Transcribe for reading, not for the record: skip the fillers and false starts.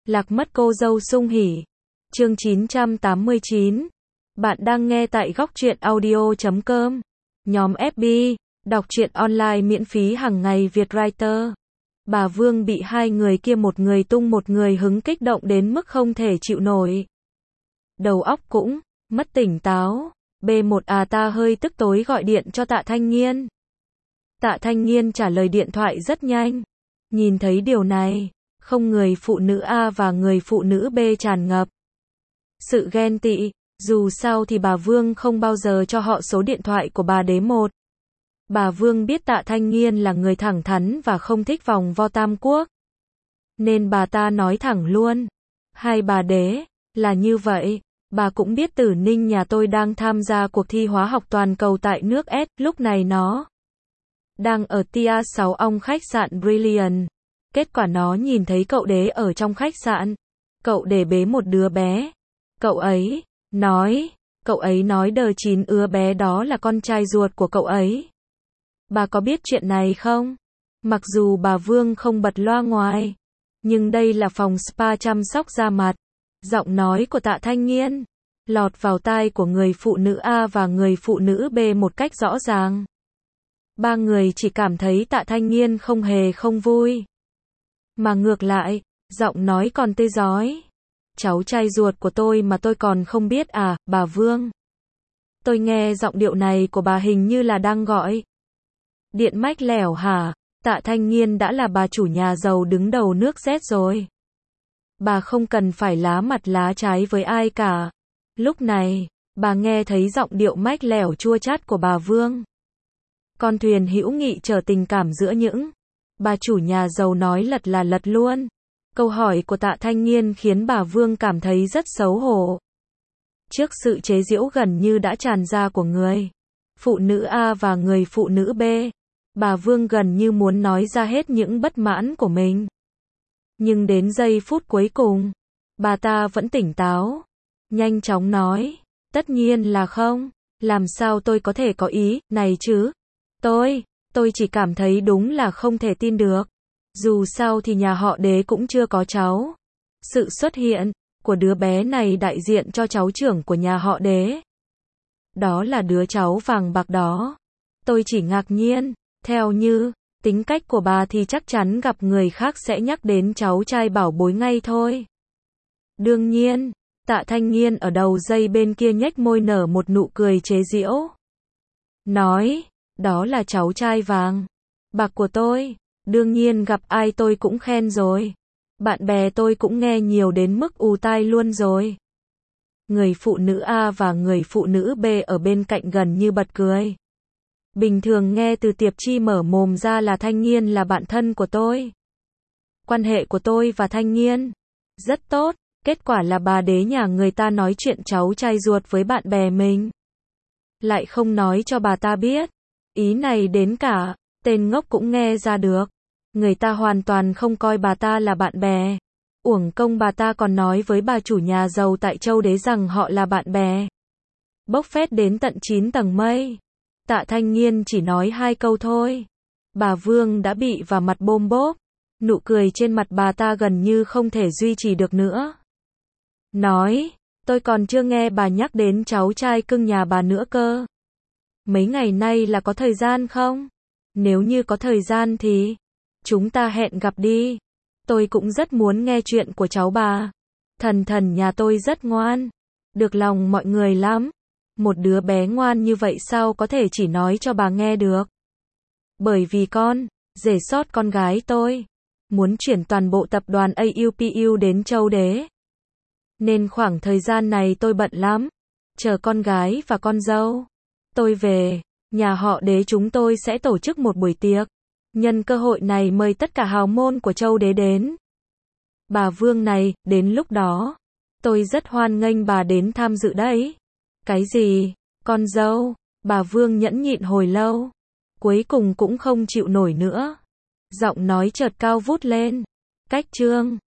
Lạc mất cô dâu sung hỉ. Chương 989. Bạn đang nghe tại góc truyện audio.com. Nhóm FB, đọc truyện online miễn phí hàng ngày Việt Writer. Bà Vương bị hai người kia một người tung một người hứng kích động đến mức không thể chịu nổi. Đầu óc cũng mất tỉnh táo. B1 ta hơi tức tối gọi điện cho Tạ Thanh Nghiên. Tạ Thanh Nghiên trả lời điện thoại rất nhanh. Nhìn thấy điều này, không người phụ nữ A và người phụ nữ B tràn ngập sự ghen tị, dù sao thì bà Vương không bao giờ cho họ số điện thoại của bà đế một. Bà Vương biết Tạ Thanh Nghiên là người thẳng thắn và không thích vòng vo tam quốc. Nên bà ta nói thẳng luôn. Hai bà đế, là như vậy, bà cũng biết Tử Ninh nhà tôi đang tham gia cuộc thi hóa học toàn cầu tại nước S, lúc này nó đang ở Tia 6 ong khách sạn Brilliant. Kết quả nó nhìn thấy cậu đế ở trong khách sạn. Cậu để bế một đứa bé. Cậu ấy nói đờ chín ứa bé đó là con trai ruột của cậu ấy. Bà có biết chuyện này không? Mặc dù bà Vương không bật loa ngoài, nhưng đây là phòng spa chăm sóc da mặt. Giọng nói của Tạ Thanh Nghiên lọt vào tai của người phụ nữ A và người phụ nữ B một cách rõ ràng. Ba người chỉ cảm thấy Tạ Thanh Nghiên không hề không vui. Mà ngược lại, giọng nói còn tê rói. Cháu trai ruột của tôi mà tôi còn không biết à, bà Vương. Tôi nghe giọng điệu này của bà hình như là đang gọi điện mách lẻo hả? Tạ Thanh Nghiên đã là bà chủ nhà giàu đứng đầu nước Z rồi. Bà không cần phải lá mặt lá trái với ai cả. Lúc này, bà nghe thấy giọng điệu mách lẻo chua chát của bà Vương. Con thuyền hữu nghị trở tình cảm giữa những bà chủ nhà giàu nói lật là lật luôn. Câu hỏi của Tạ Thanh Nghiên khiến bà Vương cảm thấy rất xấu hổ. Trước sự chế giễu gần như đã tràn ra của người phụ nữ A và người phụ nữ B, bà Vương gần như muốn nói ra hết những bất mãn của mình. Nhưng đến giây phút cuối cùng, bà ta vẫn tỉnh táo. Nhanh chóng nói, tất nhiên là không, làm sao tôi có thể có ý này chứ? Tôi chỉ cảm thấy đúng là không thể tin được. Dù sao thì nhà họ đế cũng chưa có cháu. Sự xuất hiện của đứa bé này đại diện cho cháu trưởng của nhà họ đế. Đó là đứa cháu vàng bạc đó. Tôi chỉ ngạc nhiên, theo như tính cách của bà thì chắc chắn gặp người khác sẽ nhắc đến cháu trai bảo bối ngay thôi. Đương nhiên, Tạ Thanh Nghiên ở đầu dây bên kia nhếch môi nở một nụ cười chế giễu. Nói, đó là cháu trai vàng bạc của tôi. Đương nhiên gặp ai tôi cũng khen rồi. Bạn bè tôi cũng nghe nhiều đến mức ù tai luôn rồi. Người phụ nữ A và người phụ nữ B ở bên cạnh gần như bật cười. Bình thường nghe từ Tiệp Chi mở mồm ra là Thanh Nghiên là bạn thân của tôi. Quan hệ của tôi và Thanh Nghiên rất tốt. Kết quả là bà đế nhà người ta nói chuyện cháu trai ruột với bạn bè mình. Lại không nói cho bà ta biết. Ý này đến cả tên ngốc cũng nghe ra được. Người ta hoàn toàn không coi bà ta là bạn bè. Uổng công bà ta còn nói với bà chủ nhà giàu tại Châu Đế rằng họ là bạn bè. Bốc phét đến tận 9 tầng mây. Tạ Thanh Nghiên chỉ nói 2 câu thôi. Bà Vương đã bị vào mặt bôm bốp. Nụ cười trên mặt bà ta gần như không thể duy trì được nữa. Nói, tôi còn chưa nghe bà nhắc đến cháu trai cưng nhà bà nữa cơ. Mấy ngày nay là có thời gian không? Nếu như có thời gian thì chúng ta hẹn gặp đi. Tôi cũng rất muốn nghe chuyện của cháu bà. Thần nhà tôi rất ngoan. Được lòng mọi người lắm. Một đứa bé ngoan như vậy sao có thể chỉ nói cho bà nghe được. Bởi vì rể sót con gái tôi muốn chuyển toàn bộ tập đoàn AUPU đến Châu Đế. Nên khoảng thời gian này tôi bận lắm. Chờ con gái và con dâu tôi về, nhà họ đế chúng tôi sẽ tổ chức một buổi tiệc. Nhân cơ hội này mời tất cả hào môn của Châu Đế đến. Bà Vương này, đến lúc đó, tôi rất hoan nghênh bà đến tham dự đấy. Cái gì? Con dâu? Bà Vương nhẫn nhịn hồi lâu. Cuối cùng cũng không chịu nổi nữa. Giọng nói chợt cao vút lên. Cách chương